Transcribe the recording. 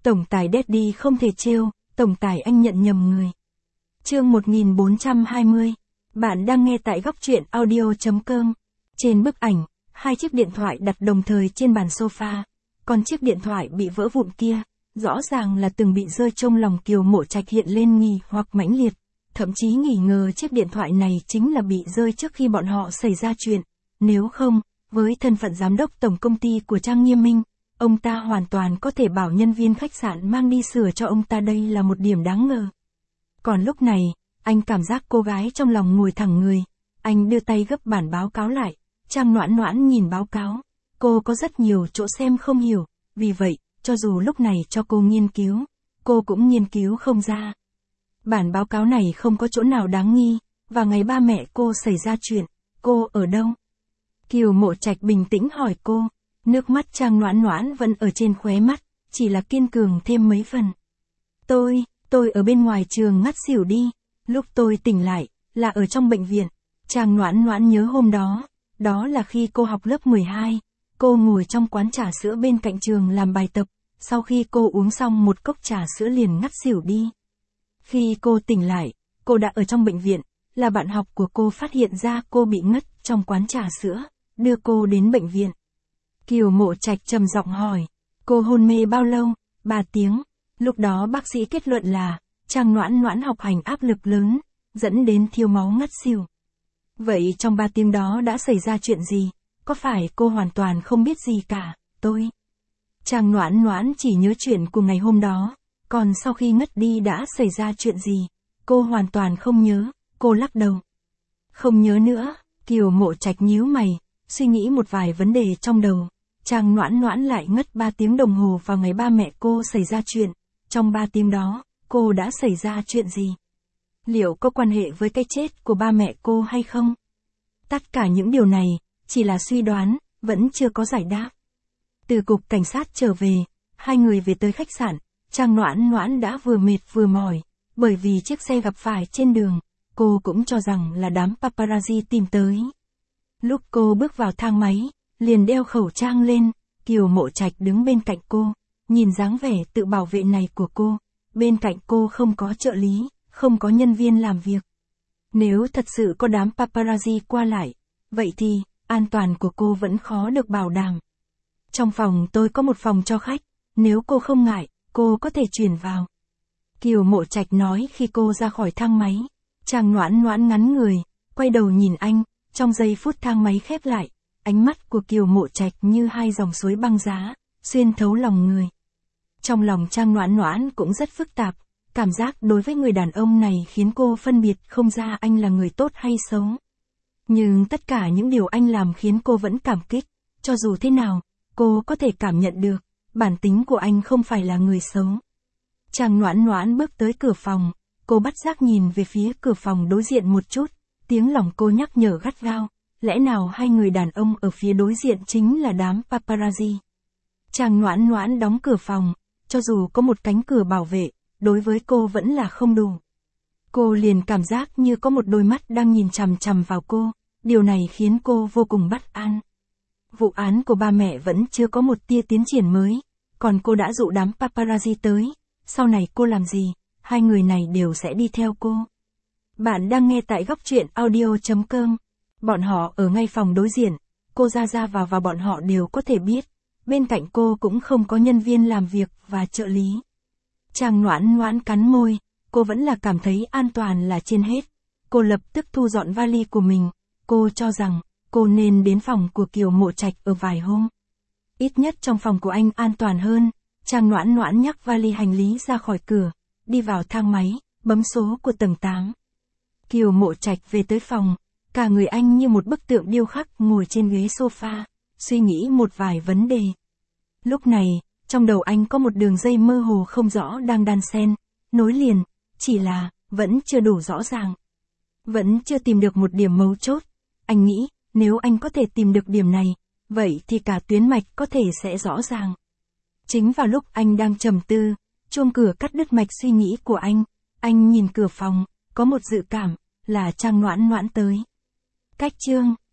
Tổng tài Daddy không thể trêu, tổng tài anh nhận nhầm người. Chương 1420. Bạn đang nghe tại góc truyện audio.com. Trên bức ảnh, hai chiếc điện thoại đặt đồng thời trên bàn sofa, còn chiếc điện thoại bị vỡ vụn kia, rõ ràng là từng bị rơi. Trong lòng Kiều Mộ Trạch hiện lên nghi hoặc mãnh liệt, thậm chí nghi ngờ chiếc điện thoại này chính là bị rơi trước khi bọn họ xảy ra chuyện. Nếu không, với thân phận giám đốc tổng công ty của Trang Nghiêm Minh, ông ta hoàn toàn có thể bảo nhân viên khách sạn mang đi sửa cho ông ta, đây là một điểm đáng ngờ. Còn lúc này, anh cảm giác cô gái trong lòng ngồi thẳng người, anh đưa tay gấp bản báo cáo lại. Trang Noãn Noãn nhìn báo cáo, cô có rất nhiều chỗ xem không hiểu, vì vậy, cho dù lúc này cho cô nghiên cứu, cô cũng nghiên cứu không ra. Bản báo cáo này không có chỗ nào đáng nghi, và ngày ba mẹ cô xảy ra chuyện, cô ở đâu? Kiều Mộ Trạch bình tĩnh hỏi cô, nước mắt Trang Noãn Noãn vẫn ở trên khóe mắt, chỉ là kiên cường thêm mấy phần. Tôi ở bên ngoài trường ngất xỉu đi, lúc tôi tỉnh lại, là ở trong bệnh viện. Trang Noãn Noãn nhớ hôm đó, đó là khi cô học lớp 12, cô ngồi trong quán trà sữa bên cạnh trường làm bài tập, sau khi cô uống xong một cốc trà sữa liền ngất xỉu đi. Khi cô tỉnh lại, cô đã ở trong bệnh viện, là bạn học của cô phát hiện ra cô bị ngất trong quán trà sữa, đưa cô đến bệnh viện. Kiều Mộ Trạch trầm giọng hỏi, cô hôn mê bao lâu? 3 tiếng. Lúc đó bác sĩ kết luận là, Trang Noãn Noãn học hành áp lực lớn, dẫn đến thiếu máu ngất xỉu. Vậy trong 3 tiếng đó đã xảy ra chuyện gì? Có phải cô hoàn toàn không biết gì cả? Trang Noãn Noãn chỉ nhớ chuyện của ngày hôm đó, còn sau khi ngất đi đã xảy ra chuyện gì? Cô hoàn toàn không nhớ, cô lắc đầu. Không nhớ nữa. Kiều Mộ Trạch nhíu mày, suy nghĩ một vài vấn đề trong đầu. Trang Noãn Noãn lại ngất 3 tiếng đồng hồ vào ngày ba mẹ cô xảy ra chuyện. Trong 3 tiếng đó, cô đã xảy ra chuyện gì? Liệu có quan hệ với cái chết của ba mẹ cô hay không? Tất cả những điều này, chỉ là suy đoán, vẫn chưa có giải đáp. Từ cục cảnh sát trở về, hai người về tới khách sạn, Trang Noãn Noãn đã vừa mệt vừa mỏi, bởi vì chiếc xe gặp phải trên đường, cô cũng cho rằng là đám paparazzi tìm tới. Lúc cô bước vào thang máy, liền đeo khẩu trang lên, Kiều Mộ Trạch đứng bên cạnh cô, nhìn dáng vẻ tự bảo vệ này của cô, bên cạnh cô không có trợ lý, không có nhân viên làm việc. Nếu thật sự có đám paparazzi qua lại, vậy thì, an toàn của cô vẫn khó được bảo đảm. Trong phòng tôi có một phòng cho khách, nếu cô không ngại, cô có thể chuyển vào. Kiều Mộ Trạch nói khi cô ra khỏi thang máy. Trang Noãn Noãn ngắn người, quay đầu nhìn anh, trong giây phút thang máy khép lại, ánh mắt của Kiều Mộ Trạch như hai dòng suối băng giá, xuyên thấu lòng người. Trong lòng Trang Noãn Noãn cũng rất phức tạp, cảm giác đối với người đàn ông này khiến cô phân biệt không ra anh là người tốt hay xấu. Nhưng tất cả những điều anh làm khiến cô vẫn cảm kích, cho dù thế nào, cô có thể cảm nhận được, bản tính của anh không phải là người xấu. Trang Noãn Noãn bước tới cửa phòng, cô bất giác nhìn về phía cửa phòng đối diện một chút, tiếng lòng cô nhắc nhở gắt gao, lẽ nào hai người đàn ông ở phía đối diện chính là đám paparazzi? Trang Noãn Noãn đóng cửa phòng, cho dù có một cánh cửa bảo vệ, đối với cô vẫn là không đủ. Cô liền cảm giác như có một đôi mắt đang nhìn chằm chằm vào cô, điều này khiến cô vô cùng bất an. Vụ án của ba mẹ vẫn chưa có một tia tiến triển mới, còn cô đã dụ đám paparazzi tới, sau này cô làm gì, hai người này đều sẽ đi theo cô. Bạn đang nghe tại góc truyện audio.com. Bọn họ ở ngay phòng đối diện, cô ra vào và bọn họ đều có thể biết, bên cạnh cô cũng không có nhân viên làm việc và trợ lý. Trang Noãn Noãn cắn môi, cô vẫn là cảm thấy an toàn là trên hết. Cô lập tức thu dọn vali của mình, cô cho rằng, cô nên đến phòng của Kiều Mộ Trạch ở vài hôm. Ít nhất trong phòng của anh an toàn hơn. Trang Noãn Noãn nhắc vali hành lý ra khỏi cửa, đi vào thang máy, bấm số của tầng 8. Kiều Mộ Trạch về tới phòng, cả người anh như một bức tượng điêu khắc ngồi trên ghế sofa, suy nghĩ một vài vấn đề. Lúc này, trong đầu anh có một đường dây mơ hồ không rõ đang đan xen, nối liền, chỉ là, vẫn chưa đủ rõ ràng. Vẫn chưa tìm được một điểm mấu chốt. Anh nghĩ, nếu anh có thể tìm được điểm này, vậy thì cả tuyến mạch có thể sẽ rõ ràng. Chính vào lúc anh đang trầm tư, chuông cửa cắt đứt mạch suy nghĩ của anh nhìn cửa phòng, có một dự cảm, là Trang Noãn Noãn tới. Cách chương